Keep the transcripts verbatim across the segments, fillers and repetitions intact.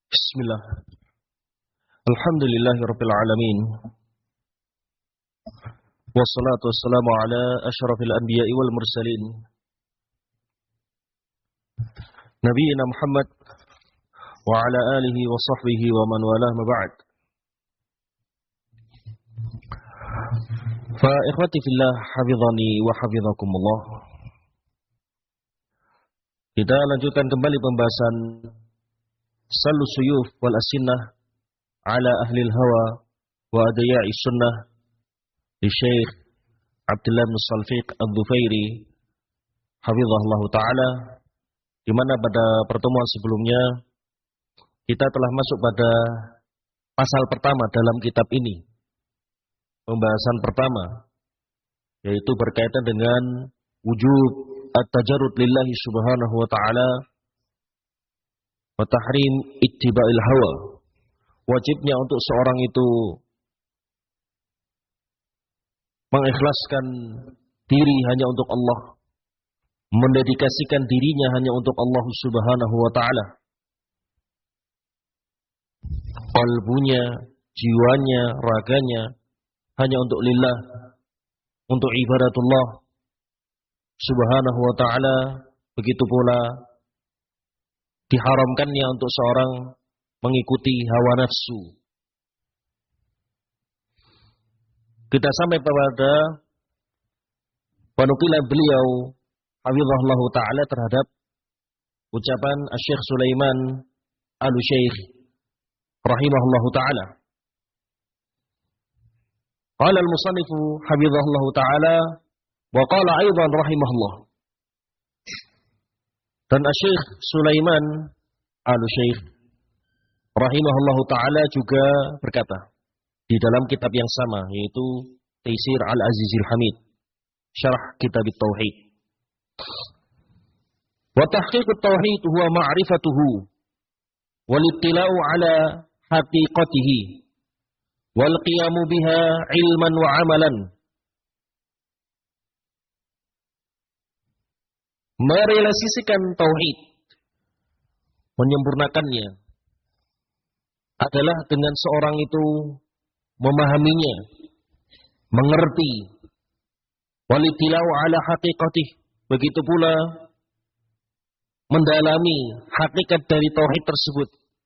Bismillah. Alhamdulillahirabbil alamin. Wassalatu wassalamu ala asyrafil anbiya'i wal mursalin. Nabiyina Muhammad wa ala alihi wa sahbihi wa man walah ma ba'd. Fa ikhwati fillah hafizani wa hafizakumullah. Kita lanjutkan kembali pembahasan Sallu suyuf wal asinnah ala ahli al-hawa wa adya'i sunnah di Syekh Abdullah bin Salfiq Al-Dhufairi hafizahullah ta'ala, di mana pada pertemuan sebelumnya kita telah masuk pada pasal pertama dalam kitab ini. Pembahasan pertama yaitu berkaitan dengan wujub at-tajarrud lillahi subhanahu wa ta'ala wa tahrim ittiba'il hawa. Wajibnya untuk seorang itu mengikhlaskan diri hanya untuk Allah, mendedikasikan dirinya hanya untuk Allah subhanahu wa ta'ala. Qalbunya, jiwanya, raganya hanya untuk lillah, untuk ibadatullah subhanahu wa ta'ala. Begitu pula diharamkannya untuk seorang mengikuti hawa nafsu. Kita sampai pada penukilan beliau hafizahullah ta'ala terhadap ucapan Asy-Syaikh Sulaiman Al-Syaikh rahimahullah ta'ala. Qala al-musannifu hafizahullah ta'ala wa qala aidan rahimahullah. Dan Asy-Syaikh Sulaiman Al-Syaikh rahimahullahu ta'ala juga berkata di dalam kitab yang sama, yaitu Taisir Al-Azizil Hamid, syarah kitab Tauhid. Wa tahqiqut tauhid huwa ma'rifatuhu wal ittila'u ala haqiqatihi wal qiyamu biha ilman wa amalan. Merealisasikan tauhid, menyempurnakannya, adalah dengan seorang itu memahaminya, mengerti, walitilau ala haqiqatih, begitu pula mendalami hakikat dari tauhid tersebut.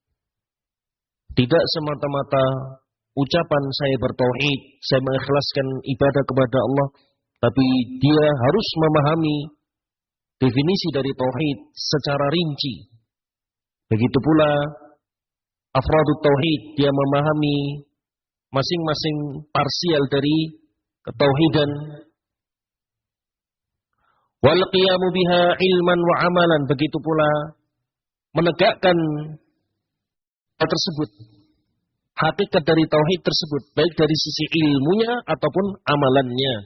Tidak semata-mata ucapan saya bertauhid, saya mengikhlaskan ibadah kepada Allah, tapi dia harus memahami definisi dari tauhid secara rinci. Begitu pula afradut tauhid, dia memahami masing-masing parsial dari ketauhidan. Wal qiyamu biha ilman wa amalan, begitu pula menegakkan hal tersebut, hakikat dari tauhid tersebut, baik dari sisi ilmunya ataupun amalannya,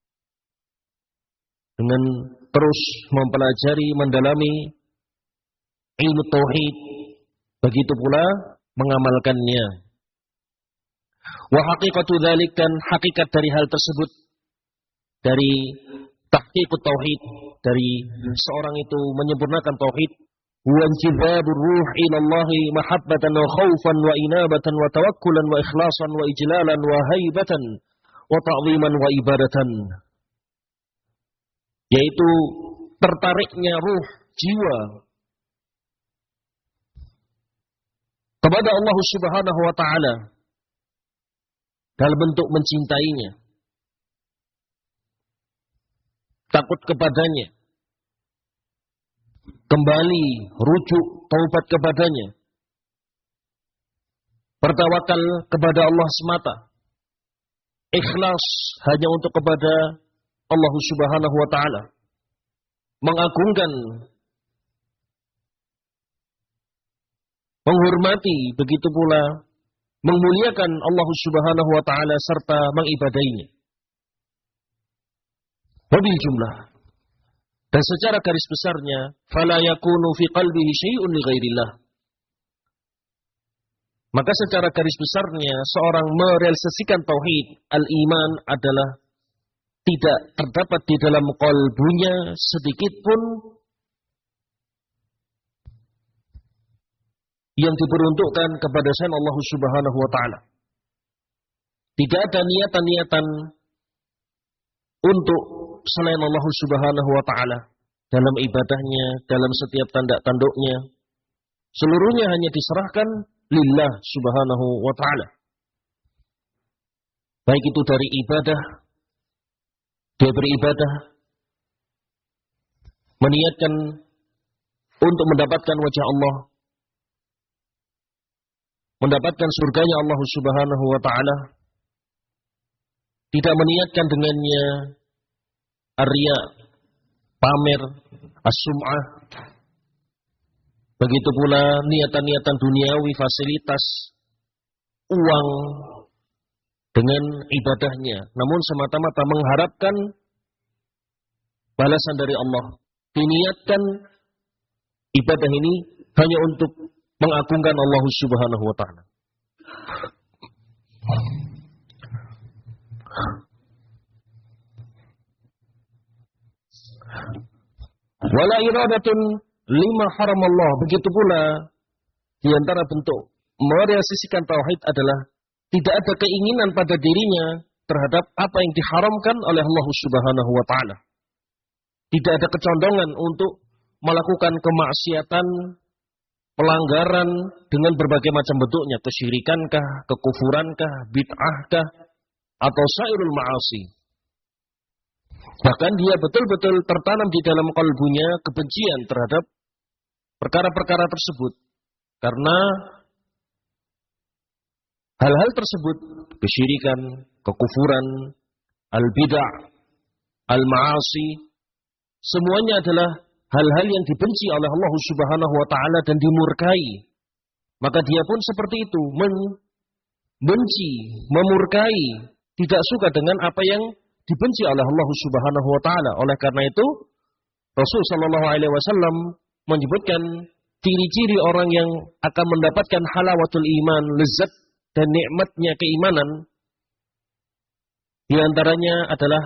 dengan terus mempelajari, mendalami ilmu tauhid, begitu pula mengamalkannya. Wa haqiqatu dzalik, dan hakikat dari hal tersebut, dari tahqiqut tauhid, dari seorang itu menyempurnakan tauhid, wa injibabur ruh ila Allah mahabbatan wa khaufan wa inabatan wa tawakkulan wa ikhlasan wa ijlalan wa haibatan wa ta'ziman wa ibadatan, yaitu tertariknya ruh, jiwa kepada Allah subhanahu wa ta'ala dalam bentuk mencintainya, takut kepadanya, kembali rujuk taubat kepadanya, bertawakal kepada Allah semata, ikhlas hanya untuk kepada Allah subhanahu wa ta'ala, mengagungkan, menghormati, begitu pula memuliakan Allah subhanahu wa ta'ala serta mengibadainya. Wabil jumlah, dan secara garis besarnya, fala yakunu fi qalbihi syai'un li ghairillah. Maka secara garis besarnya seorang merealisasikan tauhid al-iman adalah tidak terdapat di dalam qalbunya sedikit pun yang diperuntukkan kepada selain Allah Subhanahu wa taala. Tidak ada niatan-niatan untuk selain Allah Subhanahu wa taala dalam ibadahnya, dalam setiap tanda-tanduknya. Seluruhnya hanya diserahkan lillah Subhanahu wa taala. Baik itu dari ibadah, dia beribadah, meniatkan untuk mendapatkan wajah Allah, mendapatkan surganya Allah Subhanahu wa taala, tidak meniatkan dengannya ar-riya, pamer, as-sum'ah. Begitu pula niatan-niatan duniawi, fasilitas, uang dengan ibadahnya, namun semata-mata mengharapkan balasan dari Allah. Diniatkan ibadah ini hanya untuk mengagungkan Allah Subhanahu wa taala. Wala iradatun lima haram Allah. Begitu pula di antara bentuk merealisasikan tauhid adalah tidak ada keinginan pada dirinya terhadap apa yang diharamkan oleh Allah Subhanahu wa taala. Tidak ada kecondongan untuk melakukan kemaksiatan, pelanggaran dengan berbagai macam bentuknya, kesyirikankah, kekufurankah, bid'ahkah, atau sairul ma'asi. Bahkan dia betul-betul tertanam di dalam kalbunya kebencian terhadap perkara-perkara tersebut. Karena hal-hal tersebut, kesyirikan, kekufuran, al-bid'ah, al-ma'asi, semuanya adalah hal-hal yang dibenci oleh Allah Subhanahu wa taala dan dimurkai. Maka dia pun seperti itu, membenci, memurkai, tidak suka dengan apa yang dibenci oleh Allah Subhanahu wa taala. Oleh karena itu, Rasul sallallahu alaihi wasallam menyebutkan ciri-ciri orang yang akan mendapatkan halawatul iman, lezat dan nikmatnya keimanan. Di antaranya adalah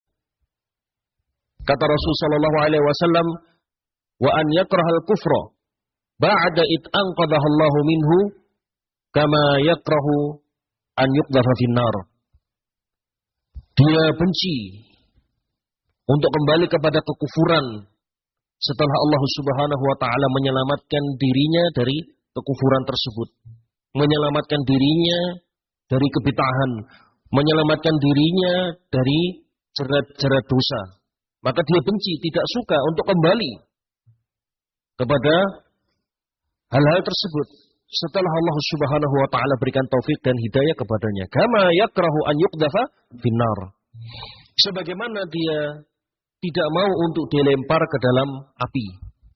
kata Rasul sallallahu alaihi wasallam, wa an yakrahal kufra ba'da id anqadhahu Allahu minhu kama yakrahu an yuqdhafa finnar. Dia benci untuk kembali kepada kekufuran setelah Allah Subhanahu wa taala menyelamatkan dirinya dari kekufuran tersebut, menyelamatkan dirinya dari kebid'ahan, menyelamatkan dirinya dari jerat-jerat dosa. Maka dia benci, tidak suka untuk kembali kepada hal-hal tersebut setelah Allah Subhanahu wa taala berikan taufik dan hidayah kepadanya. Kama yakrahu an yuqdhafa finnar. Sebagaimana dia tidak mau untuk dilempar ke dalam api.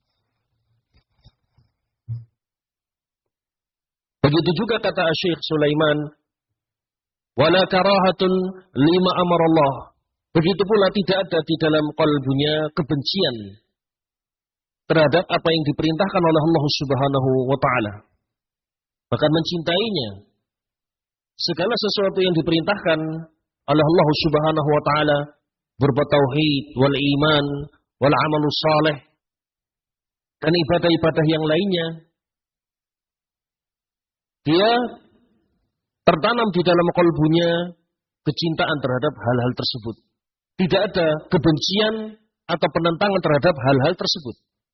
Begitu juga kata Syekh Sulaiman, wala karahatun lima amarallah. Begitu pula tidak ada di dalam qalbunya kebencian terhadap apa yang diperintahkan oleh Allah Subhanahu wa taala. Bahkan mencintainya. Segala sesuatu yang diperintahkan oleh Allah Subhanahu wa taala berupa tauhid wal iman wal amalus saleh dan ibadah-ibadah yang lainnya, dia tertanam di dalam kalbunya kecintaan terhadap hal-hal tersebut. Tidak ada kebencian atau penentangan terhadap hal-hal tersebut.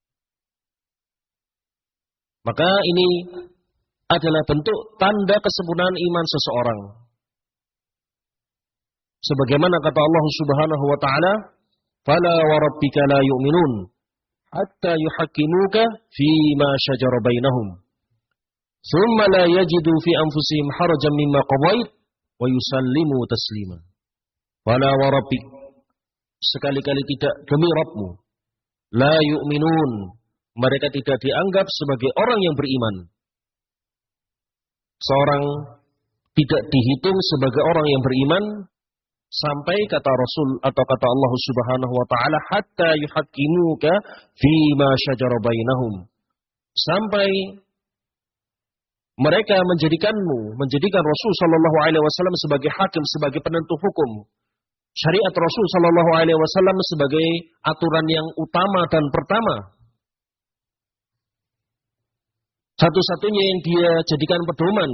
Maka ini adalah bentuk tanda kesempurnaan iman seseorang. Sebagaimana kata Allah Subhanahu wa taala, "Fala wa rabbika la yu'minun hatta yuhaqqimuka fi ma shajara bainahum. Tsumma la yajidu fi anfusihim harajan mimma qadait wa yusallimu taslima." Fala wa rabbik, sekali-kali tidak demi Rabbmu, la yu'minun, mereka tidak dianggap sebagai orang yang beriman. Seorang tidak dihitung sebagai orang yang beriman sampai kata Rasul atau kata Allah Subhanahu wa taala, hatta yuhaqqimuka fi ma syajara bainahum, sampai mereka menjadikanmu, menjadikan Rasul sallallahu alaihi wasallam sebagai hakim, sebagai penentu hukum. Syariat Rasul sallallahu alaihi wasallam sebagai aturan yang utama dan pertama. satu-satunya yang dia jadikan pedoman,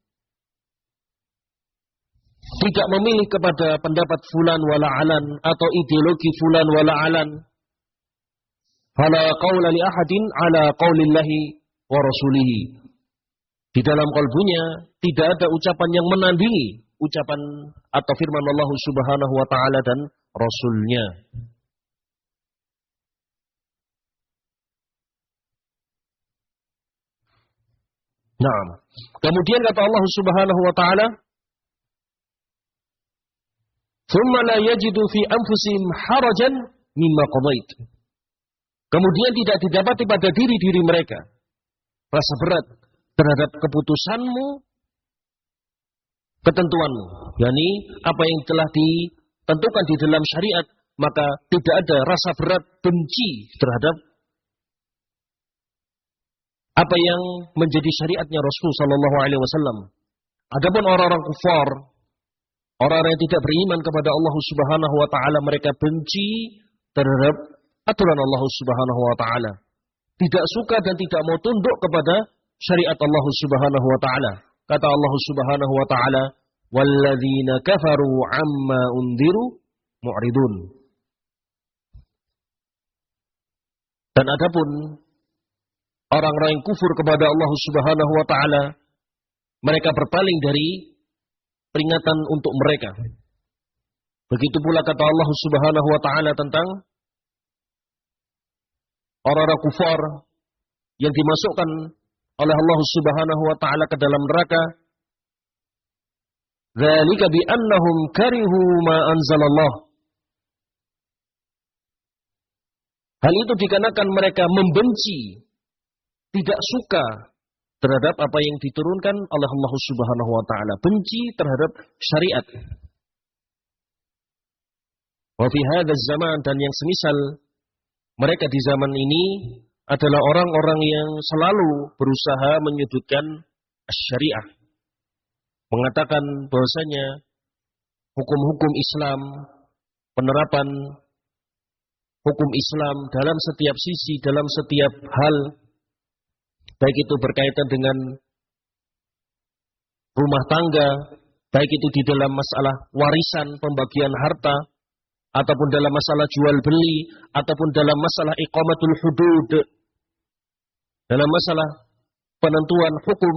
tidak memilih kepada pendapat fulan wala alan atau ideologi fulan wala alan. Fala qaula li ahadin ala qaulillahi wa rasulihi. Di dalam kalbunya tidak ada ucapan yang menandingi ucapan atau firman Allah Subhanahu wa taala dan Rasulnya. Nah, kemudian kata Allah Subhanahu wa taala, "Tsumma la yajidu fi anfusihim harajan mimma qadait." Kemudian tidak didapati pada diri-diri mereka rasa berat terhadap keputusanmu, ketentuanmu, yakni apa yang telah ditentukan di dalam syariat, maka tidak ada rasa berat benci terhadap apa yang menjadi syariatnya Rasul sallallahu alaihi wasallam. Adapun orang-orang kufar, orang-orang yang tidak beriman kepada Allah Subhanahu wa taala, mereka benci terhadap aturan Allah Subhanahu wa taala. Tidak suka dan tidak mau tunduk kepada syariat Allah Subhanahu wa taala. Kata Allah Subhanahu wa taala, "Walladzina kafaru 'amma undiru mu'ridun." Dan adapun orang-orang yang kufur kepada Allah Subhanahu wa taala, mereka berpaling dari peringatan untuk mereka. Begitu pula kata Allah Subhanahu wa taala tentang orang-orang kufar yang dimasukkan oleh Allah Subhanahu wa taala ke dalam neraka. Dzalika bi annahum karihu ma anzalallah. Hal itu dikarenakan mereka membenci, tidak suka terhadap apa yang diturunkan oleh Allah Subhanahu wa taala, benci terhadap syariat. Wa fi hadzal zaman, dan yang semisal mereka di zaman ini adalah orang-orang yang selalu berusaha menyudutkan syariah, mengatakan bahwasanya hukum-hukum Islam, penerapan hukum Islam dalam setiap sisi, dalam setiap hal, baik itu berkaitan dengan rumah tangga, baik itu di dalam masalah warisan, pembagian harta, ataupun dalam masalah jual beli, ataupun dalam masalah iqamatul hudud, dalam masalah penentuan hukum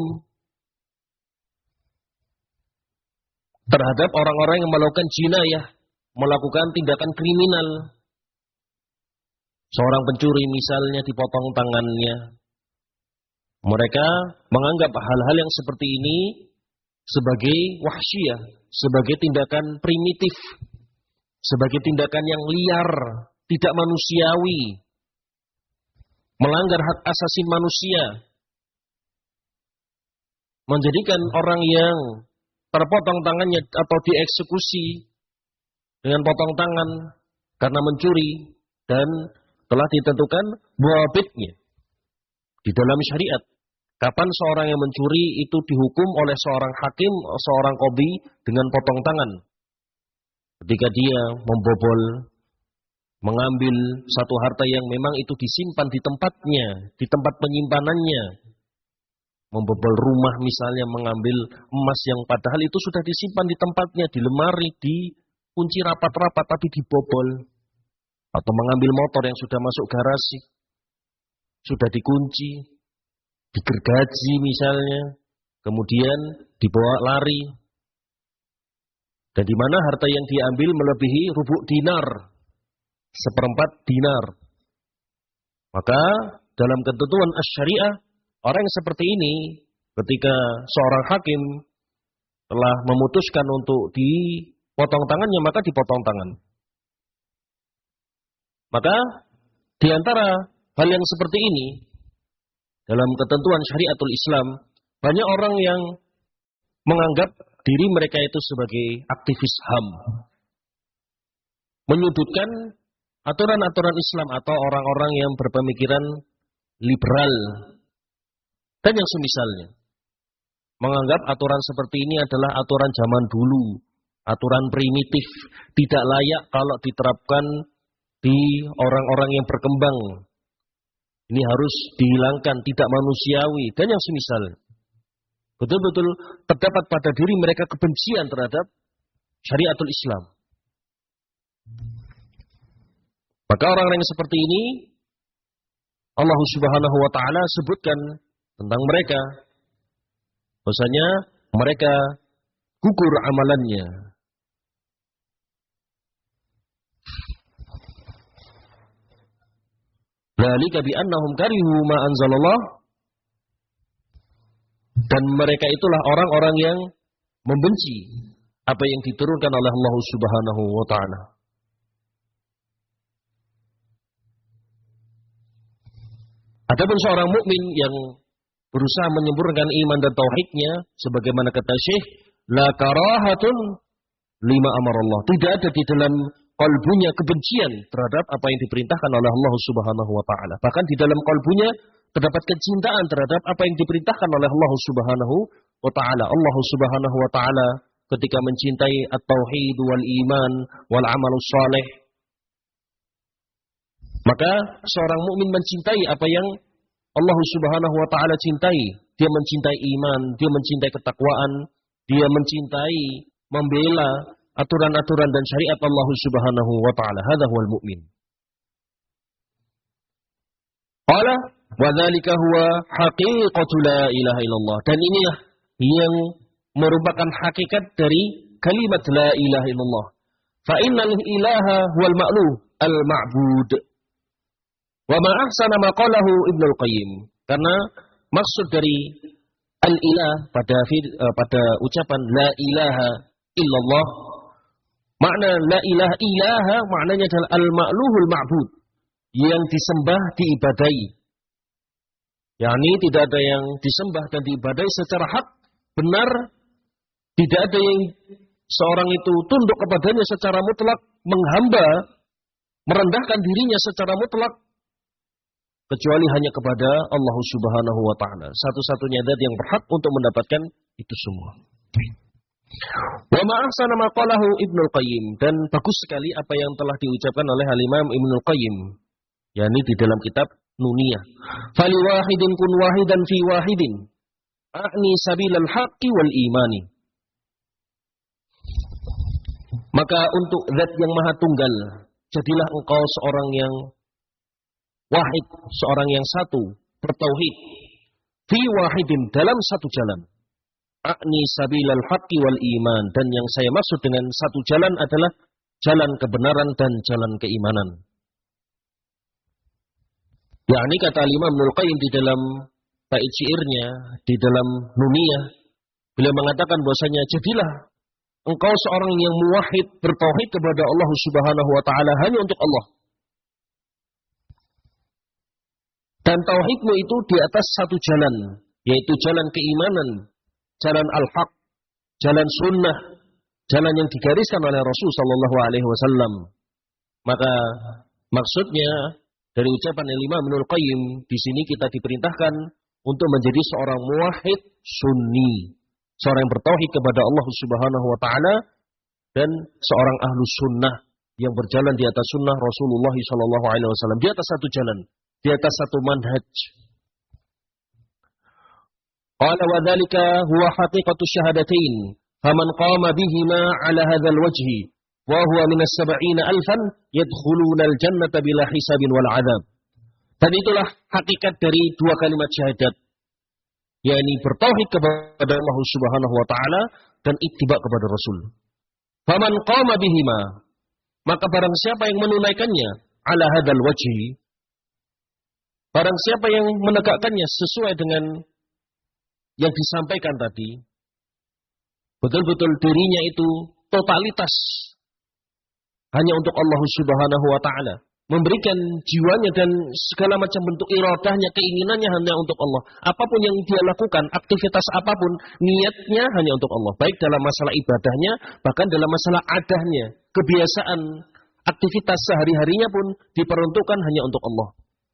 terhadap orang-orang yang melakukan jinayah, melakukan tindakan kriminal. Seorang pencuri misalnya dipotong tangannya. Mereka menganggap hal-hal yang seperti ini sebagai wahsyiyah, sebagai tindakan primitif, sebagai tindakan yang liar, tidak manusiawi, melanggar hak asasi manusia, menjadikan orang yang terpotong tangannya atau dieksekusi dengan potong tangan karena mencuri dan telah ditentukan muabitnya di dalam syariat. Kapan seorang yang mencuri itu dihukum oleh seorang hakim, seorang qadhi dengan potong tangan? Ketika dia membobol, mengambil satu harta yang memang itu disimpan di tempatnya, di tempat penyimpanannya. Membobol rumah misalnya, mengambil emas yang padahal itu sudah disimpan di tempatnya, di lemari, dikunci rapat-rapat tapi dibobol. Atau mengambil motor yang sudah masuk garasi, sudah dikunci, digergaji misalnya, kemudian dibawa lari. Dan di mana harta yang diambil melebihi rubuk dinar, seperempat dinar. Maka dalam ketentuan asy-syariah, orang yang seperti ini, ketika seorang hakim telah memutuskan untuk dipotong tangannya, maka dipotong tangan. Maka di antara hal yang seperti ini, dalam ketentuan syariatul Islam, banyak orang yang menganggap diri mereka itu sebagai aktivis H A M, menyudutkan aturan-aturan Islam atau orang-orang yang berpemikiran liberal dan yang semisalnya, menganggap aturan seperti ini adalah aturan zaman dulu, aturan primitif, tidak layak kalau diterapkan di orang-orang yang berkembang, Ini harus dihilangkan, tidak manusiawi, dan yang semisal. Betul-betul terdapat pada diri mereka kebencian terhadap syariatul Islam. Maka orang-orang yang seperti ini, Allah Subhanahu wa Ta'ala sebutkan tentang mereka, bahwasanya mereka gugur amalannya. Dzalika bi annahum karihu ma anzalallah, dan mereka itulah orang-orang yang membenci apa yang diturunkan oleh Allah Subhanahu wa Ta'ala. Adapun seorang mukmin yang berusaha menyempurnakan iman dan tauhidnya, sebagaimana kata Syekh, la karahatun lima amarallah. Tidak ada di dalam kalbunya kebencian terhadap apa yang diperintahkan oleh Allah Subhanahu wa Ta'ala. Bahkan di dalam kalbunya terdapat kecintaan terhadap apa yang diperintahkan oleh Allah Subhanahu wa Ta'ala. Allah Subhanahu wa Ta'ala ketika mencintai at-tauhid wal iman wal amalus saleh, maka seorang mukmin mencintai apa yang Allah Subhanahu wa Ta'ala cintai. Dia mencintai iman, dia mencintai ketakwaan, dia mencintai, membela aturan-aturan dan syariat Allah Subhanahu wa Ta'ala. Hadza huwal mu'min. Qala wa dzalika huwa haqiqatu la ilaha illallah. Dan inilah yang merupakan hakikat dari kalimat la ilaha illallah. Fa innal ilaha huwal ma'luh al-ma'bud. Wa ma ahsana ma qalahu Ibnul Qayyim. Karena maksud dari al-ilah pada pada ucapan la ilaha illallah, makna la ilaha ilaha maknanya adalah al-ma'luhul ma'bud, yang disembah diibadai. yakni tidak ada yang disembah dan diibadai secara hak, benar, tidak ada yang seorang itu tunduk kepadanya secara mutlak, menghamba, merendahkan dirinya secara mutlak, kecuali hanya kepada Allah Subhanahu wa Ta'ala. Satu-satunya zat yang berhak untuk mendapatkan itu semua. Wa ma ahsana ma qalahu Ibnul Qayyim, dan bagus sekali apa yang telah diucapkan oleh Al-Imam Ibnul Qayyim, yakni di dalam kitab Nuniyah. Fali wahidin kun wahidan fi wahidin, a'ni sabilal haqqi wal imani. Maka untuk zat yang maha tunggal, jadilah engkau seorang yang wahid, seorang yang satu, bertauhid. Fi wahidin, dalam satu jalan. A'ni sabilal haqqi wal iman, dan yang saya maksud dengan satu jalan adalah jalan kebenaran dan jalan keimanan. Yakni kata Imam Ibnul Qayyim di dalam bait syairnya, di dalam Nuniyah, beliau mengatakan bahwasanya jadilah engkau seorang yang muwahhid, bertauhid kepada Allah Subhanahu wa Ta'ala hanya untuk Allah. Dan tauhidmu itu di atas satu jalan, yaitu jalan keimanan, jalan al-haq, jalan sunnah, jalan yang digariskan oleh Rasul sallallahu alaihi wasallam. Maka maksudnya dari ucapan Imam Ibnul Qayyim, di sini kita diperintahkan untuk menjadi seorang muwahhid sunni, seorang yang bertauhid kepada Allah Subhanahu wa Ta'ala, dan seorang ahlus sunnah yang berjalan di atas sunnah Rasulullah sallallahu alaihi wasallam, di atas satu jalan, di atas satu manhaj. Qala wa dzalika huwa haqiqatu syahadatain, faman qama bihima ala hadzal wajhi wa huwa min as-sab'ina alfan yadkhuluna al-jannata bila hisabin wal 'adzab. Dan itulah hakikat dari dua kalimat syahadat, yakni bertauhid kepada Allah Subhanahu wa Ta'ala dan ittiba kepada Rasul. Faman qama bihima, maka barang siapa yang menunaikannya ala hadzal wajhi, barang siapa yang menegakkannya sesuai dengan yang disampaikan tadi, betul-betul dirinya itu totalitas hanya untuk Allah Subhanahu wa Ta'ala, memberikan jiwanya dan segala macam bentuk iradahnya, keinginannya hanya untuk Allah. Apapun yang dia lakukan, aktivitas apapun, niatnya hanya untuk Allah. Baik dalam masalah ibadahnya, bahkan dalam masalah adahnya, kebiasaan, aktivitas sehari-harinya pun diperuntukkan hanya untuk Allah,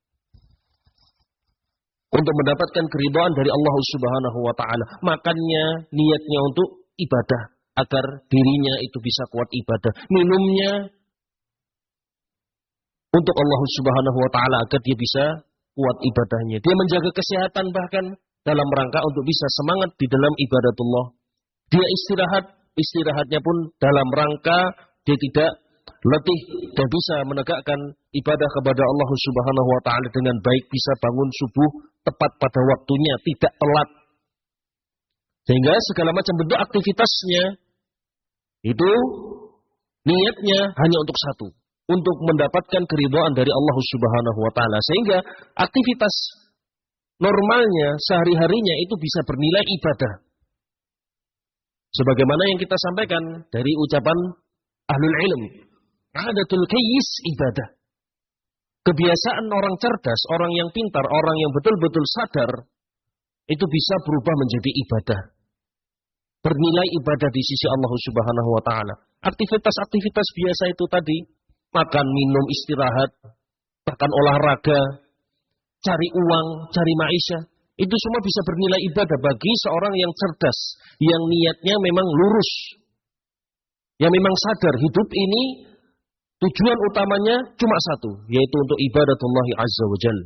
untuk mendapatkan keridhaan dari Allah Subhanahu wa Ta'ala. Makannya, niatnya untuk ibadah, agar dirinya itu bisa kuat ibadah. Minumnya untuk Allah Subhanahu wa Ta'ala, agar dia bisa kuat ibadahnya. Dia menjaga kesehatan bahkan dalam rangka untuk bisa semangat di dalam ibadatullah. Dia istirahat, istirahatnya pun dalam rangka dia tidak letih dan bisa menegakkan ibadah kepada Allah Subhanahu wa taala dengan baik, bisa bangun subuh tepat pada waktunya, tidak telat. Sehingga segala macam bentuk aktivitasnya itu niatnya hanya untuk satu, untuk mendapatkan keridhaan dari Allah Subhanahu wa taala. Sehingga aktivitas normalnya sehari-harinya itu bisa bernilai ibadah. Sebagaimana yang kita sampaikan dari ucapan ahlul ilm, adatul kayyis ibadah. Kebiasaan orang cerdas, orang yang pintar, orang yang betul-betul sadar, itu bisa berubah menjadi ibadah. Bernilai ibadah di sisi Allah Subhanahu wa taala. Aktivitas-aktivitas biasa itu tadi, makan, minum, istirahat, bahkan olahraga, cari uang, cari maisha, itu semua bisa bernilai ibadah bagi seorang yang cerdas, yang niatnya memang lurus, yang memang sadar hidup ini tujuan utamanya cuma satu, yaitu untuk ibadatullah azza wa jalla.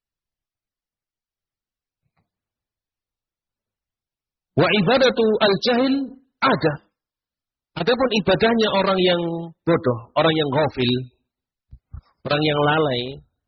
Wa ibadatu al-jahil ada. Adapun ibadahnya orang yang bodoh, orang yang ghafil, orang yang lalai,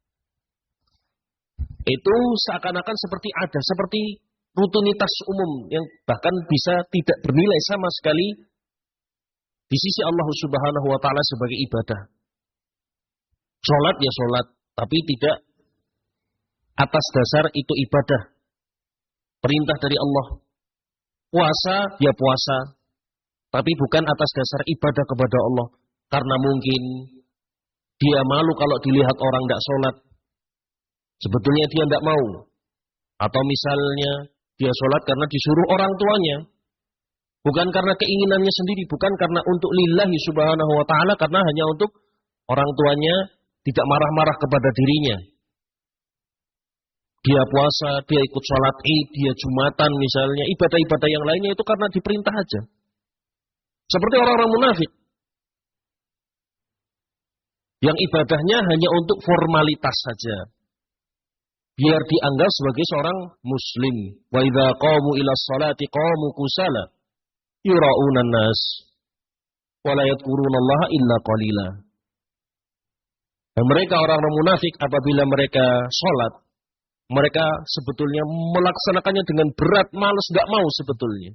itu seakan-akan seperti ada, seperti rutinitas umum yang bahkan bisa tidak bernilai sama sekali di sisi Allah Subhanahu wa taala sebagai ibadah. Salat ya salat, tapi tidak atas dasar itu ibadah. Perintah dari Allah. Puasa ya puasa, tapi bukan atas dasar ibadah kepada Allah. Karena mungkin dia malu kalau dilihat orang tidak sholat. Sebetulnya dia tidak mau. Atau misalnya dia sholat karena disuruh orang tuanya. Bukan karena keinginannya sendiri, bukan karena untuk lillahi subhanahu wa ta'ala, karena hanya untuk orang tuanya tidak marah-marah kepada dirinya. Dia puasa, dia ikut sholat id, dia jumatan misalnya, ibadah-ibadah yang lainnya itu karena diperintah aja. Seperti orang-orang munafik. Yang ibadahnya hanya untuk formalitas saja. Biar dianggap sebagai seorang muslim. Wa idza qamu ila sholati qamu kusala yura'unan nas wa la yadhkurunallaha illa qalila. Dan mereka orang-orang munafik apabila mereka sholat, mereka sebetulnya melaksanakannya dengan berat, malas, enggak mau sebetulnya.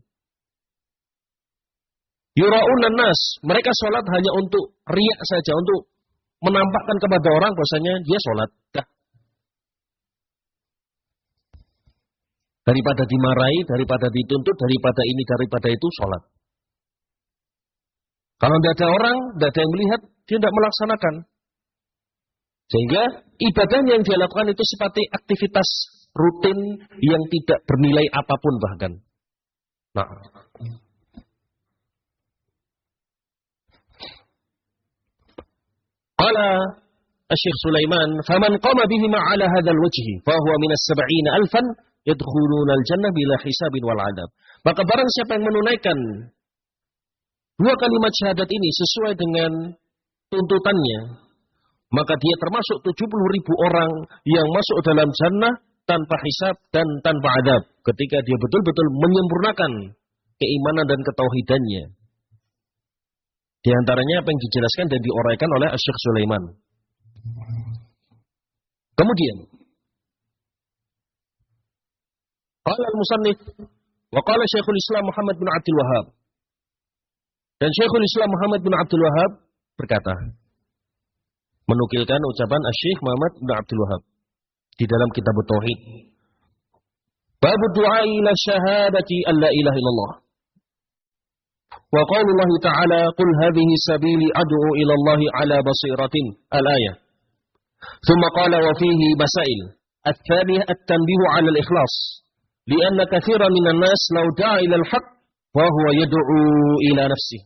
Yura'unan nas, mereka sholat hanya untuk riak saja, untuk menampakkan kepada orang bahwasanya dia sholat. Dah. Daripada dimarahi, daripada dituntut, daripada ini, daripada itu, sholat. Kalau tidak ada orang, tidak ada yang melihat, dia tidak melaksanakan. Sehingga ibadahnya yang dia lakukan itu seperti aktivitas rutin yang tidak bernilai apapun bahkan. Nah, qala Asy-Syaikh Sulaiman, "Faman qama bihi ma'ala hadzal wajhi, fa huwa min as-sab'ina alfan yadkhuluna al-jannah bila hisabin wal 'adab." Maka barang siapa yang menunaikan dua kalimat syahadat ini sesuai dengan tuntutannya, maka dia termasuk tujuh puluh ribu orang yang masuk dalam jannah tanpa hisab dan tanpa adab. Ketika dia betul-betul menyempurnakan keimanan dan ketauhidannya. Di antaranya apa yang dijelaskan dan diuraikan oleh Asy-Syaikh Sulaiman. Kemudian, qala al-musannif wa qala Syekhul Islam Muhammad bin Abdul Wahhab. Dan Syekhul Islam Muhammad bin Abdul Wahhab berkata, menukilkan ucapan Asy-Syaikh Muhammad bin Abdul Wahhab di dalam kitab Tauhid. Bab du'a ila syahadati an la ilaha illallah. Wa qaulullah ta'ala qul hadhihi sabili ad'u ila Allah ala basiratin al-ayah. Thumma qala wa fihi masail. Al-thaniyah at-tanbihu ala al-ikhlas. Lianna katsiran minan nas law da'a ila al-haq wa huwa yad'u ila nafsihi.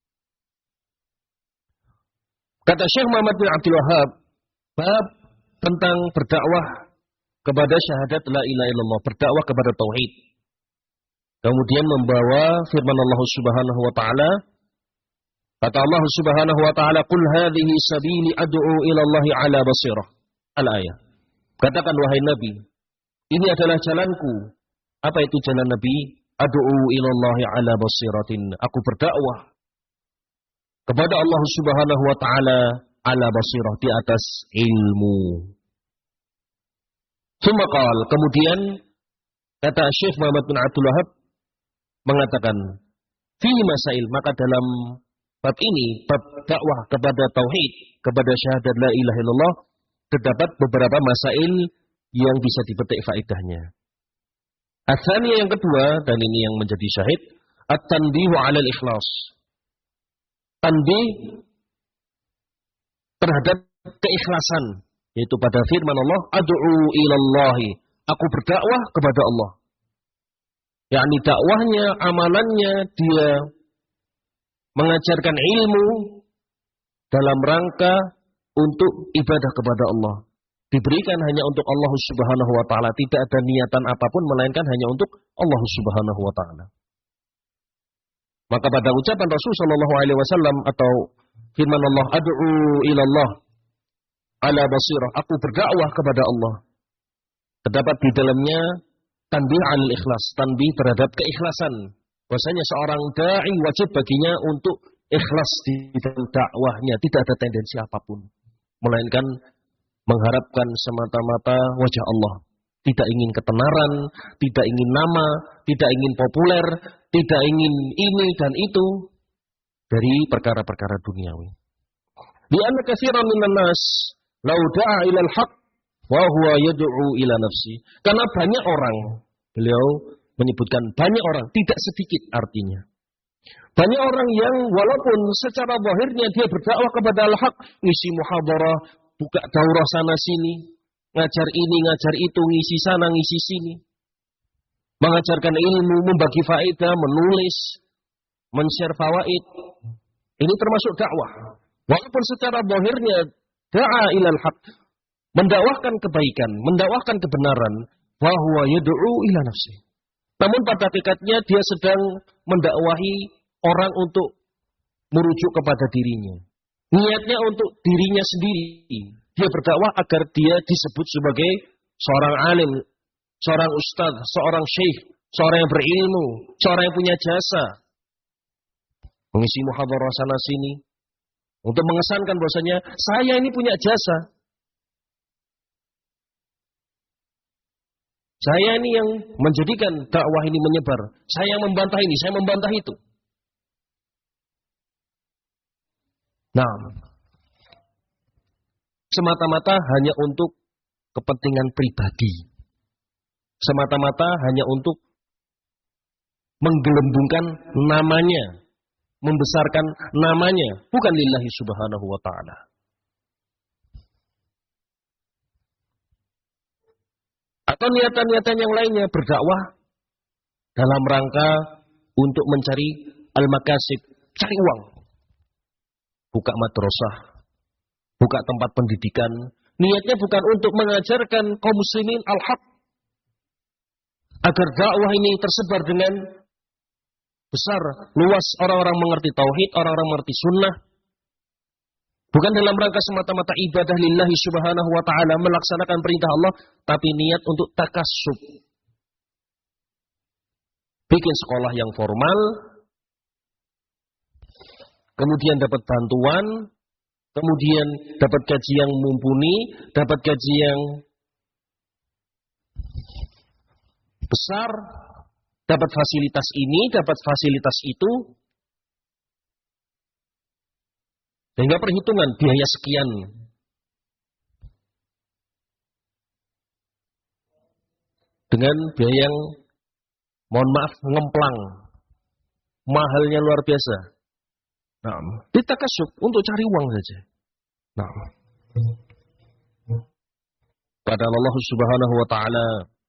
Kata Syekh Muhammad bin Abdul Wahhab, bab tentang berdakwah kepada syahadat la ilaha illallah, berdakwah kepada tauhid. Kemudian membawa firman Allah Subhanahu wa taala, kata Allah Subhanahu wa taala, "Qul hadhihi sabili ad'u ila Allah ala basirah." Al-ayah. Katakan wahai Nabi, ini adalah jalanku. Apa itu jalan Nabi? Ad'u ilallahi ala basiratin. Aku berdakwah kepada Allah Subhanahu wa taala ala basirah, di atas ilmu. Sumakal, kemudian kata Syekh Muhammad bin Abdul Wahab mengatakan, fi masail, maka dalam bab ini, bab dakwah kepada tauhid, kepada syahadat la ilaha illallah, terdapat beberapa masail yang bisa dipetik faedahnya. Asalnya yang kedua, dan ini yang menjadi syahid, at-tanbihu 'alal ikhlas. Tanbih terhadap keikhlasan, yaitu pada firman Allah, ad'u ilallahi, aku berdakwah kepada Allah. Yakni dakwahnya, amalannya, dia mengajarkan ilmu dalam rangka untuk ibadah kepada Allah. Diberikan hanya untuk Allah Subhanahu wa taala, tidak ada niatan apapun melainkan hanya untuk Allah Subhanahu wa taala. Maka pada ucapan Rasul sallallahu alaihi wasallam atau firman Allah, ad'u ilallah ala basirah, aku berdakwah kepada Allah, terdapat di dalamnya tanbih al ikhlas, tanbih terhadap keikhlasan. Bahwasanya seorang dai wajib baginya untuk ikhlas di dalam dakwahnya, tidak ada tendensi apapun, melainkan mengharapkan semata-mata wajah Allah. Tidak ingin ketenaran, tidak ingin nama, tidak ingin populer, tidak ingin ini dan itu dari perkara-perkara duniawi. Di anna katsiran minan nas law da'a ila al-haq wa huwa yad'u ila nafsi. Karena banyak orang, beliau menyebutkan banyak orang, tidak sedikit artinya. Banyak orang yang walaupun secara zahirnya dia berdakwah kepada al-haq, ngisi muhadarah, buka daurah sana sini, ngajar ini, ngajar itu, ngisi sana, ngisi sini, mengajarkan ilmu, membagi faedah, menulis, men-share fawaid. Ini termasuk dakwah. Walaupun secara zahirnya da'a ilal haq, mendakwahkan kebaikan, mendakwahkan kebenaran, wa huwa yad'u ila nafsi. Namun pada hakikatnya dia sedang mendakwahi orang untuk merujuk kepada dirinya. Niatnya untuk dirinya sendiri. Dia berdakwah agar dia disebut sebagai seorang alim, seorang ustaz, seorang syekh, seorang yang berilmu, seorang yang punya jasa. Mengisi muhadarah sana sini untuk mengesankan bahwasanya saya ini punya jasa. Saya ini yang menjadikan dakwah ini menyebar. Saya yang membantah ini, saya membantah itu. Nah, semata-mata hanya untuk kepentingan pribadi. Semata-mata hanya untuk menggelembungkan namanya, membesarkan namanya, bukan lillahi subhanahu wa ta'ala. Atau niatan-niatan yang lainnya berdakwah dalam rangka untuk mencari al-makasib, cari uang. Buka madrasah, buka tempat pendidikan. Niatnya bukan untuk mengajarkan kaum muslimin al-haq, agar dakwah ini tersebar dengan besar, luas, orang-orang mengerti tauhid, orang-orang mengerti sunnah. Bukan dalam rangka semata-mata ibadah lillahi subhanahu wa ta'ala, melaksanakan perintah Allah, tapi niat untuk takasub. Bikin sekolah yang formal, kemudian dapat bantuan, kemudian dapat gaji yang mumpuni, dapat gaji yang besar, dapat fasilitas ini, dapat fasilitas itu, sehingga perhitungan biaya sekian. Dengan biaya yang, mohon maaf, ngemplang. Mahalnya luar biasa. Nah, ditakasub untuk cari uang saja. Nah, padahal Allah Subhanahu wa ta'ala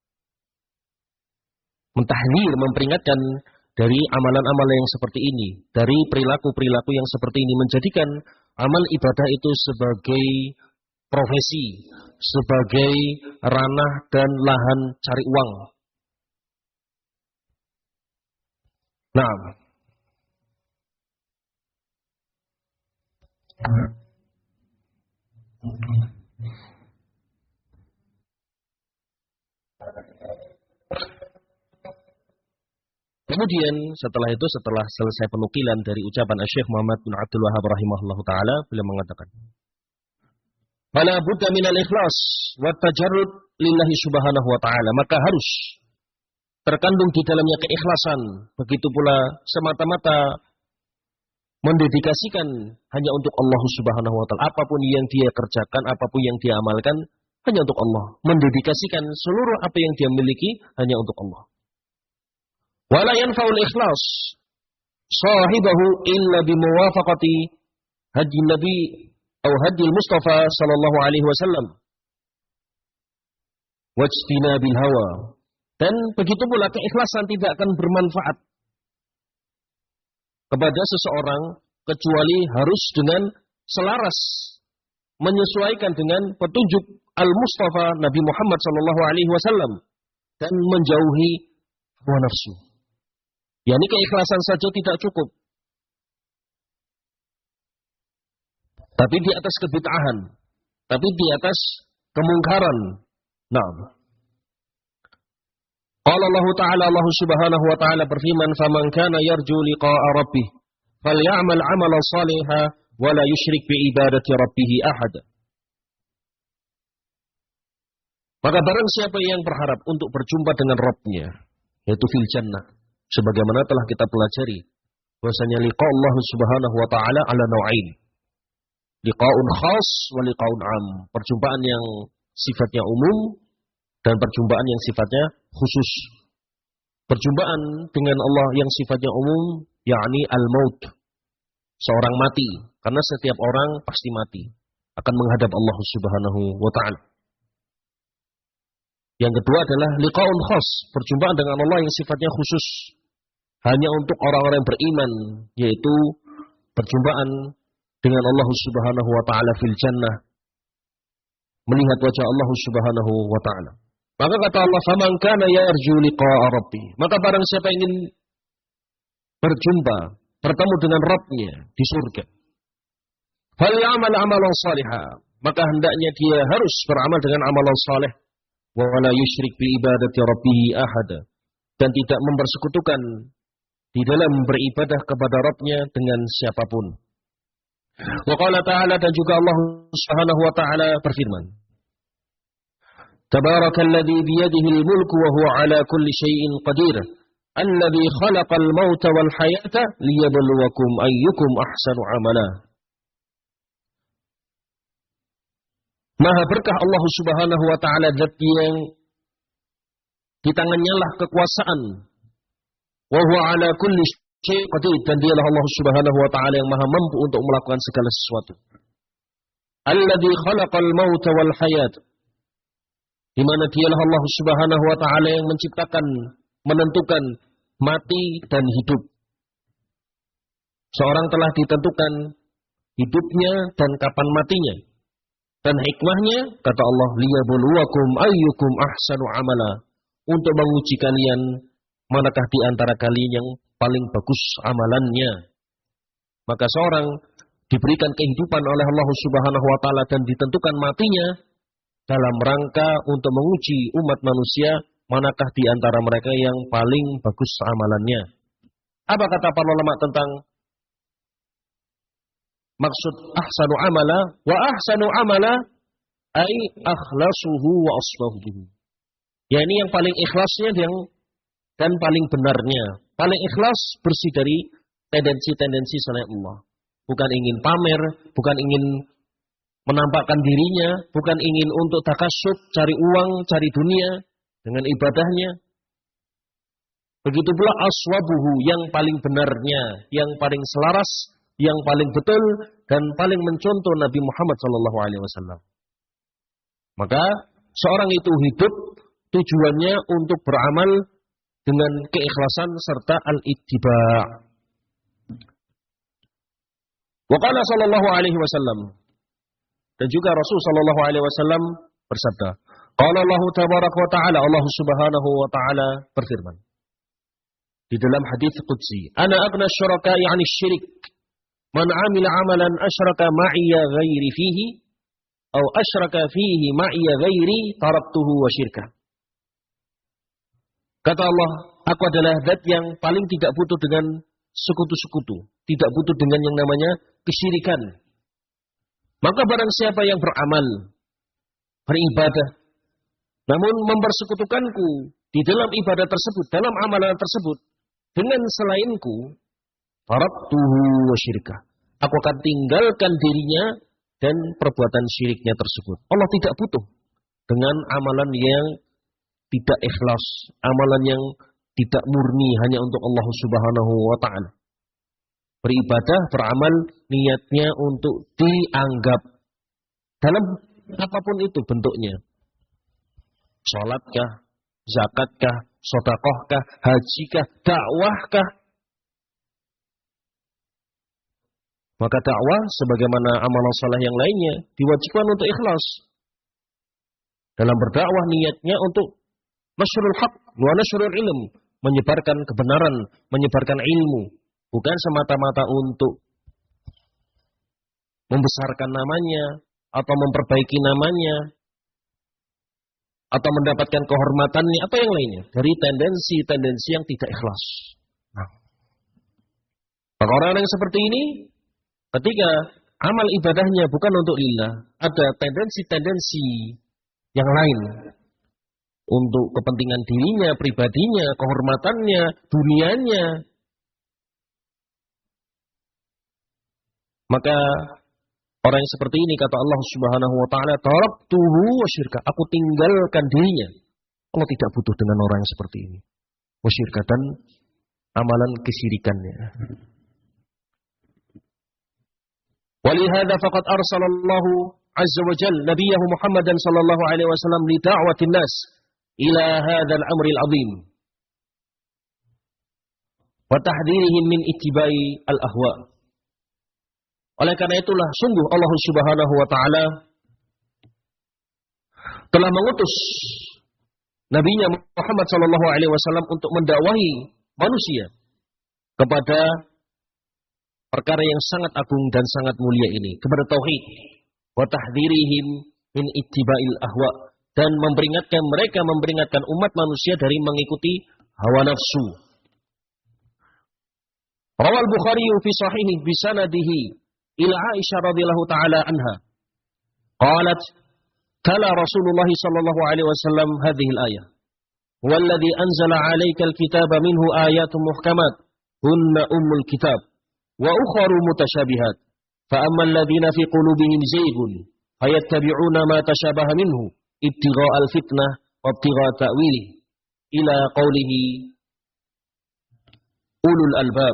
mentahdir, memperingatkan dari amalan-amalan yang seperti ini, dari perilaku-perilaku yang seperti ini, menjadikan amal ibadah itu sebagai profesi, sebagai ranah dan lahan cari uang. Nah, Kemudian setelah itu, setelah selesai penukilan dari ucapan Syekh Muhammad bin Abdul Wahhab rahimahullahu taala, beliau mengatakan, "Fala budda minal ikhlas wa tajarrud lillahi subhanahu wa taala." Maka harus terkandung di dalamnya keikhlasan, begitu pula semata-mata mendedikasikan hanya untuk Allah Subhanahu wa taala. Apapun yang dia kerjakan, apapun yang dia amalkan, hanya untuk Allah. Mendedikasikan seluruh apa yang dia miliki hanya untuk Allah. Wala yanfa'ul ikhlas sahibahu illa bimuwafaqati hadi Nabi atau hadi Mustafa sallallahu alaihi wasallam wajtinabil hawa. Dan begitu pula keikhlasan tidak akan bermanfaat kepada seseorang kecuali harus dengan selaras menyesuaikan dengan petunjuk Al-Mustafa Nabi Muhammad sallallahu alaihi wasallam dan menjauhi hawa nafsu. Yani keikhlasan saja tidak cukup. Tapi di atas kebid'ahan, tapi di atas kemungkaran. Naam. Qala Allah Ta'ala, Allah Subhanahu wa taala berfirman, "Faman kana yarju liqa'a rabbih falyamal 'amalan shalihan wa la yusyrik bi ibadati rabbih ahada." Maka barang siapa yang berharap untuk berjumpa dengan Rabb-Nya, yaitu fil jannah, sebagaimana telah kita pelajari bahwasanya liqa Allah Subhanahu wa taala ala nau'ain. Liqa'un khas wa liqa'un 'am. Perjumpaan yang sifatnya umum dan perjumpaan yang sifatnya khusus. Perjumpaan dengan Allah yang sifatnya umum, yakni al-maut, seorang mati, karena setiap orang pasti mati, akan menghadap Allah Subhanahu wa taala. Yang kedua adalah liqa'un khas, perjumpaan dengan Allah yang sifatnya khusus, hanya untuk orang-orang yang beriman, yaitu perjumpaan dengan Allah Subhanahu wa taala fil jannah, melihat wajah Allah Subhanahu wa taala. Maka kata Allah, "Faman kana yarju liqa'a rabbih." Maka barang siapa ingin berjumpa, bertemu dengan Rabb-Nya di surga, falyamal 'amalan shalihan. Maka hendaknya dia harus beramal dengan amalan saleh, wa la yusyrik bi ibadati rabbih ahada, dan tidak mempersekutukan di dalam beribadah kepada Rabb-Nya dengan siapapun. Wa qala ta'ala, dan juga Allah Subhanahu wa taala berfirman, "Tabarakalladzi biyadihil mulku wa huwa 'ala kulli syai'in qadir, alladzi khalaqal mauta wal hayata liyabluwakum ayyukum ahsanu 'amala." Maha berkah Allah Subhanahu wa taala, zat yang di tangannya lah kekuasaan. Wa huwa 'ala kulli syai'in qadir, dan dialah Allah Subhanahu wa taala yang maha mampu untuk melakukan segala sesuatu. Alladzi khalaqal mauta wal hayata, di mana dialah Allah Subhanahu wa taala yang menciptakan, menentukan mati dan hidup. Seorang telah ditentukan hidupnya dan kapan matinya. Dan hikmahnya, kata Allah, liyabluwakum ayyukum ahsanu amala, untuk menguji kalian manakah di antara kalian yang paling bagus amalannya. Maka seorang diberikan kehidupan oleh Allah Subhanahu wa taala dan ditentukan matinya dalam rangka untuk menguji umat manusia manakah di antara mereka yang paling bagus amalannya. Apa kata para ulama tentang maksud ahsanu amala? Wa ahsanu amala ay akhlasuhu wa asbahuhu. Ya, ini yang paling ikhlasnya yang dan paling benarnya. Paling ikhlas, bersih dari tendensi-tendensi selain Allah. Bukan ingin pamer, bukan ingin menampakkan dirinya, bukan ingin untuk takasub, cari uang, cari dunia dengan ibadahnya. Begitu pula aswabuhu, yang paling benarnya, yang paling selaras, yang paling betul, dan paling mencontoh Nabi Muhammad shallallahu alaihi wasallam. Maka seorang itu hidup tujuannya untuk beramal dengan keikhlasan serta al-ittiba'. Wa qala sallallahu alaihi wasallam, dan juga Rasul sallallahu alaihi wasallam bersabda, qala Allah tabaraka wa ta'ala, Allah Subhanahu wa ta'ala berfirman di dalam hadis qudsi, ana aghna syuraka'i 'ani syirik, man 'amila 'amalan asyraka ma'iya ghairi fihi aw asyraka fihi ma'iya ghairi taraktuhu wa syirkah. Kata Allah, aku adalah zat yang paling tidak butuh dengan sekutu-sekutu. Tidak butuh dengan yang namanya kesyirikan. Maka barang siapa yang beramal, beribadah, namun mempersekutukanku di dalam ibadah tersebut, dalam amalan tersebut, dengan selainku, taraktuhu wa syirkah. Aku akan tinggalkan dirinya dan perbuatan syiriknya tersebut. Allah tidak butuh dengan amalan yang tidak ikhlas, amalan yang tidak murni hanya untuk Allah Subhanahu wa taala. Beribadah, beramal, niatnya untuk dianggap dalam apapun itu bentuknya. Salatkah, zakatkah, sedekahkah, hajikah, dakwahkah? Maka dakwah sebagaimana amalan saleh yang lainnya diwajibkan untuk ikhlas. Dalam berdakwah niatnya untuk nasrul haq wa nasrul ilm, menyebarkan kebenaran, menyebarkan ilmu, bukan semata-mata untuk membesarkan namanya atau memperbaiki namanya atau mendapatkan kehormatannya atau yang lainnya dari tendensi-tendensi yang tidak ikhlas. Nah, orang-orang yang seperti ini ketika amal ibadahnya bukan untuk lillah, ada tendensi-tendensi yang lain untuk kepentingan dirinya, pribadinya, kehormatannya, dunianya. Maka orang yang seperti ini kata Allah Subhanahu wa taala, taraktuhu wa syirka, aku tinggalkan dirinya. Allah tidak butuh dengan orang yang seperti ini. Wa syirkatan, amalan kesyirikannya. Walihada faqad arsalallahu azza wa jalla nabiyahu Muhammadan sallallahu alaihi wasallam li da'watin nas ila hadzal amril azim wa tahdhirihim min ittiba'i al-ahwa. Oleh karena itulah sungguh Allah Subhanahu wa taala telah mengutus nabinya Muhammad sallallahu alaihi wasallam untuk mendakwahi manusia kepada perkara yang sangat agung dan sangat mulia ini, kepada tauhid, wa tahdhirihim min ittiba'il ahwa, dan memperingatkan mereka, memperingatkan umat manusia dari mengikuti hawa nafsu. Rawal Bukhari fi sahihi bi sanadihi ila Aisyah radhiyallahu taala anha. Qalat, tala Rasulullah sallallahu alaihi wasallam hadhihi al-ayah. Walladhi anzala 'alaikal kitaba minhu ayatun muhkamat, hunna ummul kitab, wa ukharu mutasyabihat. Fa ammal ladzina fi qulubihim zaygun fayattabi'una ma tashabaha minhu ibtigha'al fitnah wa ibtigha' ta'wilih ila qawlihi ulul albab.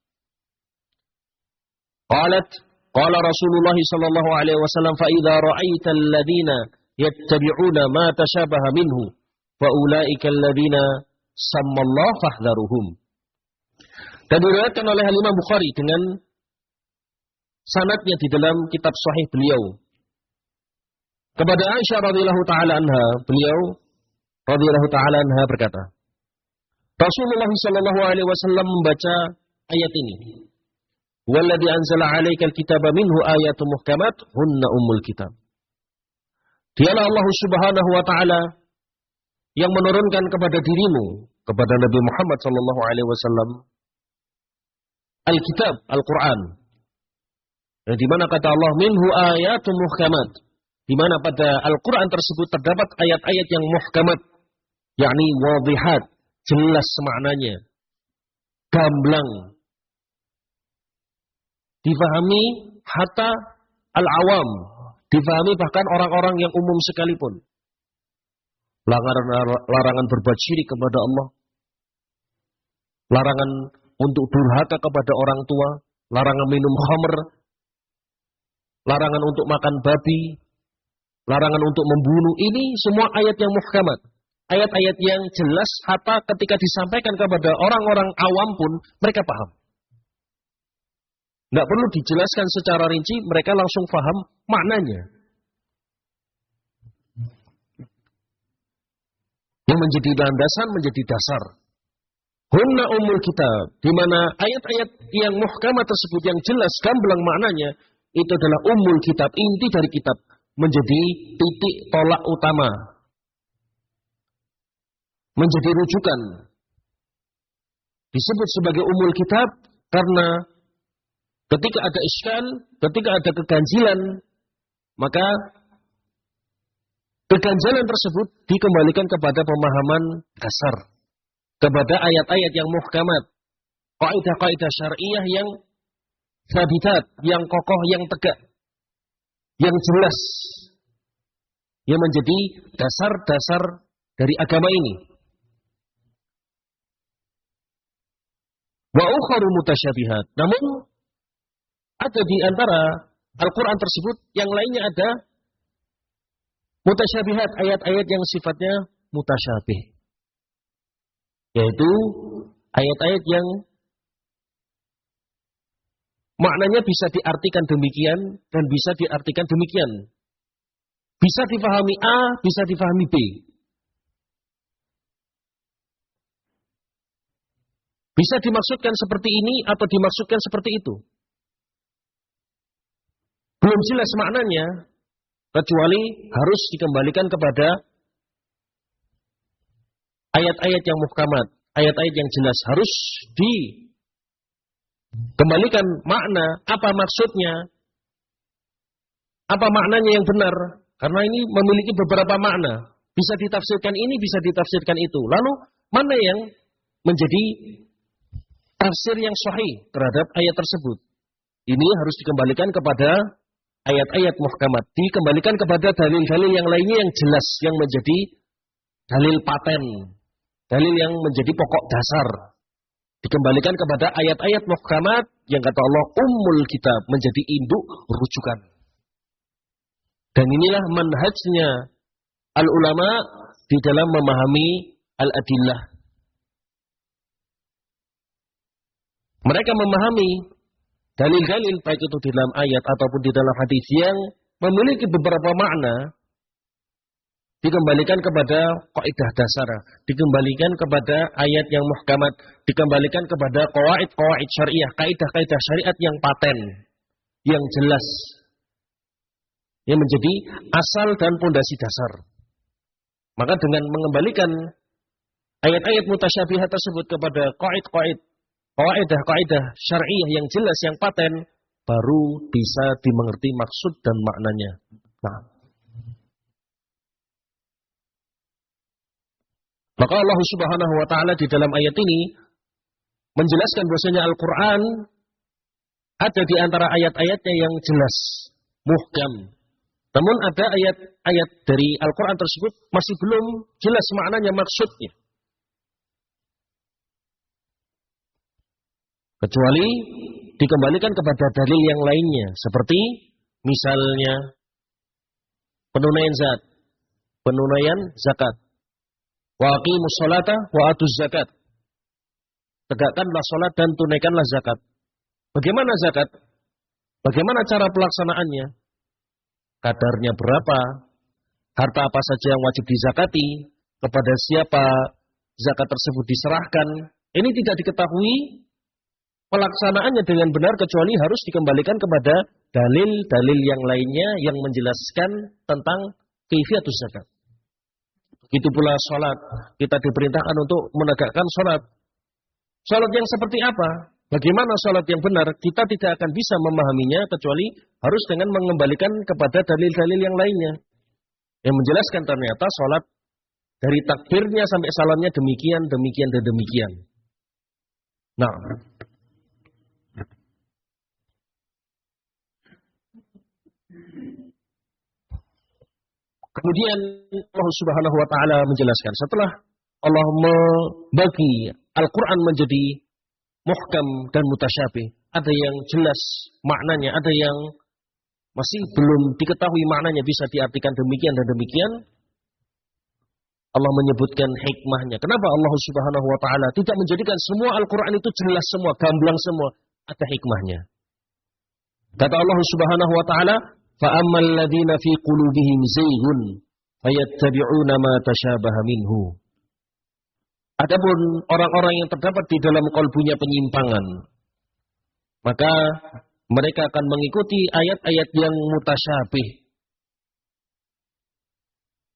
Qalat qala Rasulullah sallallahu alaihi wasallam fa idza ra'aital ladzina yattabi'una ma tashabaha minhu fa ulaika alladzina sammallahu fahdharuhum. Dan diriwayatkan oleh Imam Bukhari dengan sanadnya di dalam kitab sahih beliau kepada Aisyah radhiyallahu taala anha, beliau radhiyallahu taala anha berkata, Rasulullah sallallahu alaihi wasallam membaca ayat ini. Walladzi anzala 'alaikal kitaba minhu ayatun muhkamat hunna ummul kitab. Dialah Allah Subhanahu wa taala yang menurunkan kepada dirimu, kepada Nabi Muhammad sallallahu alaihi wasallam, Alkitab, Al-Quran. Di mana kata Allah, minhu ayatun muhkamat. Di mana pada Al-Quran tersebut terdapat ayat-ayat yang muhkamat. Yakni wadihat, jelas maknanya. Gamblang. Difahami hatta al-awam. Difahami bahkan orang-orang yang umum sekalipun. Larangan, larangan berbuat syirik kepada Allah. Larangan untuk durhaka kepada orang tua, larangan minum khamr, larangan untuk makan babi, larangan untuk membunuh. Ini semua ayat yang muhkamat. Ayat-ayat yang jelas hatta ketika disampaikan kepada orang-orang awam pun mereka paham. Tidak perlu dijelaskan secara rinci, mereka langsung paham maknanya. Yang menjadi landasan, menjadi dasar. Hunna ummul kitab, di mana ayat-ayat yang muhkamah tersebut yang jelas gamblang maknanya itu adalah ummul kitab, inti dari kitab, menjadi titik tolak utama. menjadi rujukan. Disebut sebagai umul kitab karena ketika ada iskal, ketika ada keganjilan, maka keganjilan tersebut dikembalikan kepada pemahaman dasar, kepada ayat-ayat yang muhkamat, kaidah-kaidah syariah yang sabitat, yang kokoh, yang tegak, yang jelas, yang menjadi dasar-dasar dari agama ini. Wa ukharu mutasyabihat. Namun ada di antara Al-Quran tersebut yang lainnya ada mutasyabihat, ayat-ayat yang sifatnya mutasyabih, yaitu ayat-ayat yang maknanya bisa diartikan demikian dan bisa diartikan demikian. Bisa difahami A, bisa difahami B. Bisa dimaksudkan seperti ini atau dimaksudkan seperti itu. Belum jelas maknanya, kecuali harus dikembalikan kepada ayat-ayat yang muhkamat, ayat-ayat yang jelas. Harus dikembalikan makna, apa maksudnya, apa maknanya yang benar. Karena ini memiliki beberapa makna. Bisa ditafsirkan ini, bisa ditafsirkan itu. Lalu mana yang menjadi tafsir yang sahih terhadap ayat tersebut? Ini harus dikembalikan kepada ayat-ayat muhkamat, dikembalikan kepada dalil-dalil yang lainnya yang jelas, yang menjadi dalil paten, dalil yang menjadi pokok dasar. Dikembalikan kepada ayat-ayat muhkamat yang kata Allah ummul kitab, menjadi induk rujukan. Dan inilah manhajnya al-ulama di dalam memahami al-adillah. Mereka memahami dalil-dalil baik itu di dalam ayat ataupun di dalam hadis yang memiliki beberapa makna, dikembalikan kepada kaidah dasar, dikembalikan kepada ayat yang muhkamat, dikembalikan kepada qawaid-qawaid syariah, kaidah-kaidah syariat yang paten, yang jelas, yang menjadi asal dan pondasi dasar. Maka dengan mengembalikan ayat-ayat mutasyabihat tersebut kepada qaid-qaid, kaidah-kaidah syariah yang jelas, yang paten, baru bisa dimengerti maksud dan maknanya. Nah, maka Allah Subhanahu wa taala di dalam ayat ini menjelaskan bahwasanya Al-Qur'an ada di antara ayat-ayatnya yang jelas, muhkam. Namun ada ayat-ayat dari Al-Qur'an tersebut masih belum jelas maknanya, maksudnya. Kecuali dikembalikan kepada dalil yang lainnya. Seperti misalnya penunaian zakat. Penunaian zakat. Wa aqimus sholata wa atuz zakat. Tegakkanlah sholat dan tunaikanlah zakat. Bagaimana zakat? Bagaimana cara pelaksanaannya? Kadarnya berapa? Harta apa saja yang wajib dizakati? Kepada siapa zakat tersebut diserahkan? Ini tidak diketahui pelaksanaannya dengan benar kecuali harus dikembalikan kepada dalil-dalil yang lainnya yang menjelaskan tentang kaifiatus zakat. Begitu pula sholat. Kita diperintahkan untuk menegakkan sholat. Sholat yang seperti apa? Bagaimana sholat yang benar? Kita tidak akan bisa memahaminya kecuali harus dengan mengembalikan kepada dalil-dalil yang lainnya. Yang menjelaskan ternyata sholat dari takbirnya sampai salamnya demikian, demikian, dan demikian. Nah, kemudian Allah Subhanahu wa taala menjelaskan setelah Allah membagi Al-Qur'an menjadi muhkam dan mutasyabih, ada yang jelas maknanya, ada yang masih belum diketahui maknanya, bisa diartikan demikian dan demikian. Allah menyebutkan hikmahnya. Kenapa Allah Subhanahu wa taala tidak menjadikan semua Al-Qur'an itu jelas semua, gamblang semua? Ada hikmahnya. Kata Allah Subhanahu wa taala, فَأَمَّا الَّذِينَ فِي قُلُوبِهِمْ زَيْغٌ فَيَتَّبِعُونَ مَا تَشَابَهَ مِنْهُ. Adapun orang-orang yang terdapat di dalam kalbunya penyimpangan, maka mereka akan mengikuti ayat-ayat yang mutasyabih.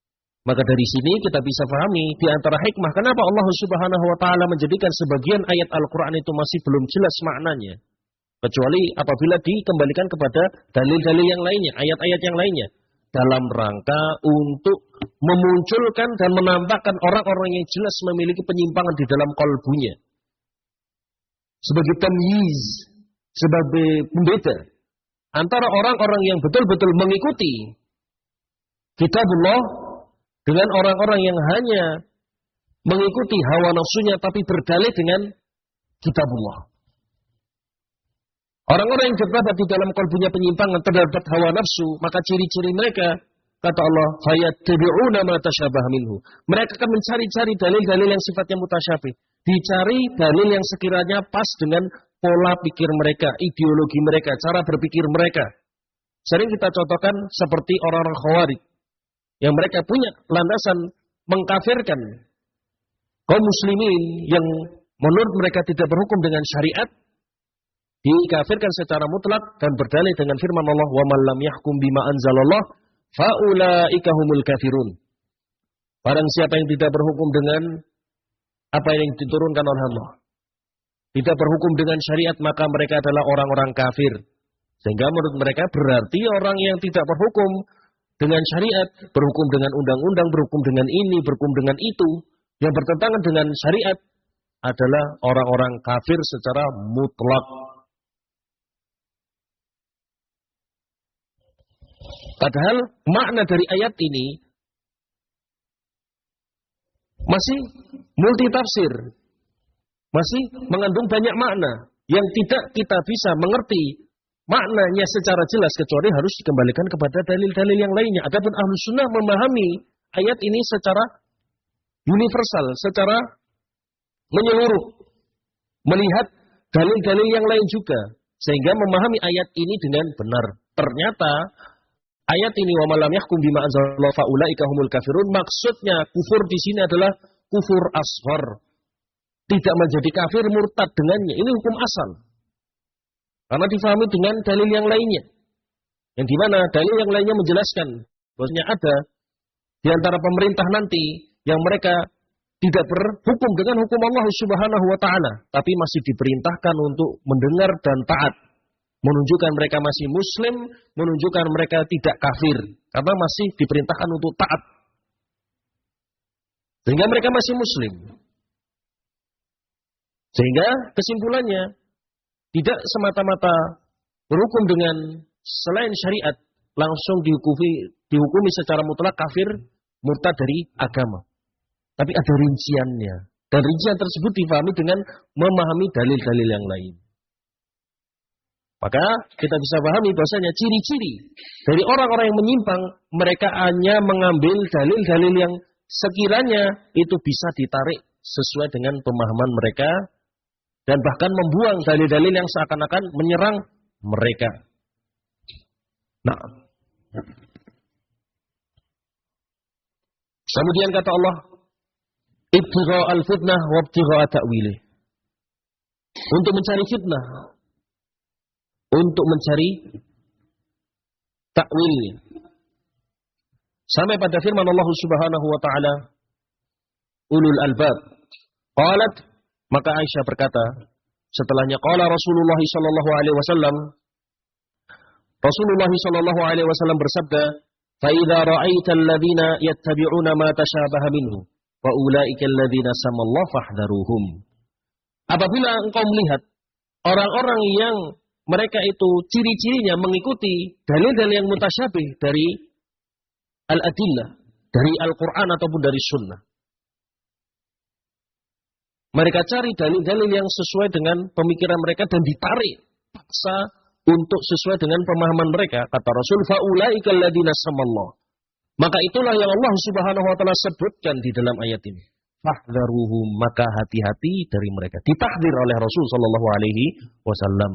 Maka dari sini kita bisa pahami di antara hikmah kenapa Allah Subhanahu wa taala menjadikan sebagian ayat Al-Qur'an itu masih belum jelas maknanya. Kecuali apabila dikembalikan kepada dalil-dalil yang lainnya, ayat-ayat yang lainnya. Dalam rangka untuk memunculkan dan menampakkan orang-orang yang jelas memiliki penyimpangan di dalam kalbunya. Sebagai tamyiz, sebagai pembeda antara orang-orang yang betul-betul mengikuti kitabullah dengan orang-orang yang hanya mengikuti hawa nafsunya tapi berdalih dengan kitabullah. Orang-orang yang terdapat di dalam kalbunya penyimpangan terdapat hawa nafsu, maka ciri-ciri mereka, kata Allah, fayattabi'una ma tasyabaha minhu. Mereka akan mencari-cari dalil-dalil yang sifatnya mutasyabih. Dicari dalil yang sekiranya pas dengan pola pikir mereka, ideologi mereka, cara berpikir mereka. Sering kita contohkan seperti orang-orang Khawarij yang mereka punya landasan mengkafirkan kaum muslimin yang menurut mereka tidak berhukum dengan syariat, dikafirkan secara mutlak dan berdalih dengan firman Allah, wa man lam yahkum bima anzalallah fa ulaika humul kafirun. Barang siapa yang tidak berhukum dengan apa yang diturunkan oleh Allah, tidak berhukum dengan syariat, maka mereka adalah orang-orang kafir. Sehingga menurut mereka berarti orang yang tidak berhukum dengan syariat, berhukum dengan undang-undang, berhukum dengan ini, berhukum dengan itu, yang bertentangan dengan syariat adalah orang-orang kafir secara mutlak. Padahal makna dari ayat ini masih multitafsir, masih mengandung banyak makna yang tidak kita bisa mengerti maknanya secara jelas kecuali harus dikembalikan kepada dalil-dalil yang lainnya. Adapun Ahlus Sunnah memahami ayat ini secara universal, secara menyeluruh, melihat dalil-dalil yang lain juga, sehingga memahami ayat ini dengan benar. Ternyata ayat ini wa man lam yahkum bima anzalallahu fa ulaika humul kafirun, maksudnya kufur di sini adalah kufur asghar. Tidak menjadi kafir murtad dengannya. Ini hukum asal. Karena difahami dengan dalil yang lainnya. Yang dimana dalil yang lainnya menjelaskan bahwasanya ada di antara pemerintah nanti yang mereka tidak berhukum dengan hukum Allah Subhanahu wa taala, tapi masih diperintahkan untuk mendengar dan taat. Menunjukkan mereka masih muslim, menunjukkan mereka tidak kafir. Karena masih diperintahkan untuk taat. Sehingga mereka masih muslim. Sehingga kesimpulannya, tidak semata-mata berhukum dengan selain syariat, langsung dihukumi, dihukumi secara mutlak kafir, murtad dari agama. Tapi ada rinciannya. Dan rincian tersebut difahami dengan memahami dalil-dalil yang lain. Maka kita bisa pahami bahwasanya ciri-ciri dari orang-orang yang menyimpang, mereka hanya mengambil dalil-dalil yang sekiranya itu bisa ditarik sesuai dengan pemahaman mereka dan bahkan membuang dalil-dalil yang seakan-akan menyerang mereka. Nah, kemudian kata Allah, ibtigha al-fitnah wa ibtigha ta'wilih. Untuk mencari fitnah, untuk mencari takwilnya. Sampai pada firman Allah Subhanahu wa taala, ulul albab. Qalat, maka Aisyah berkata, setelahnya qala Rasulullah sallallahu alaihi wasallam, Rasulullah sallallahu alaihi wasallam bersabda, "Fa idza ra'aita alladziina yattabi'una ma tashabaha minhu, wa ulaika alladziina samallahu fahdharuhum." Apabila engkau melihat orang-orang yang mereka itu ciri-cirinya mengikuti dalil-dalil yang mutasyabih dari al-adillah, dari Al-Quran ataupun dari sunnah. Mereka cari dalil-dalil yang sesuai dengan pemikiran mereka dan ditarik paksa untuk sesuai dengan pemahaman mereka. Kata Rasul, fa'ulaika alladziina samallahu. Maka itulah yang Allah Subhanahu wa taala sebutkan di dalam ayat ini. Fahdharuhum, maka hati-hati dari mereka. Ditahdzir oleh Rasul sallallahu alaihi wasallam.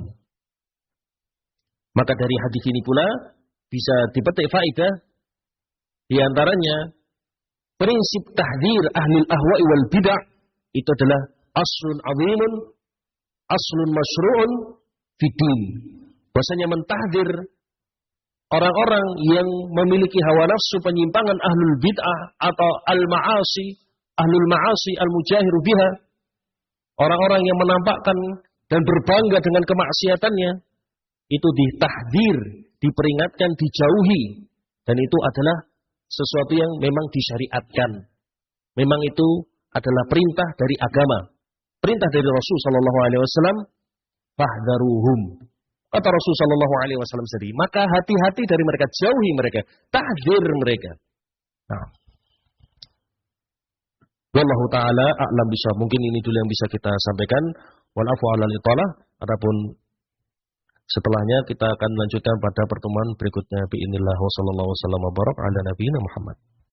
Maka dari hadis ini pula bisa dipetik faedah di antaranya prinsip tahdzir ahli al-ahwa'i wal bid'ah itu adalah aslun azimun, aslun masyru'un fid din. Bahwasanya mentahdzir orang-orang yang memiliki hawa nafsu penyimpangan ahlul bid'ah atau al-ma'asi, ahlul ma'asi al-mujahiru biha, orang-orang yang menampakkan dan berbangga dengan kemaksiatannya, itu ditahdir, diperingatkan, dijauhi. Dan itu adalah sesuatu yang memang disyariatkan. Memang itu adalah perintah dari agama. Perintah dari Rasul sallallahu alaihi wasallam, fahdharuhum. Kata Rasul sallallahu alaihi wasallam sendiri, maka hati-hati dari mereka, jauhi mereka, tahdir mereka. Nah. Wallahu taala a'lam bishawab. Mungkin ini dulu yang bisa kita sampaikan. Wal afu 'alal italah. Adapun setelahnya kita akan lanjutkan pada pertemuan berikutnya. Bi'inillah wa sallallahu wasallam wa barak ala nabiyina Muhammad.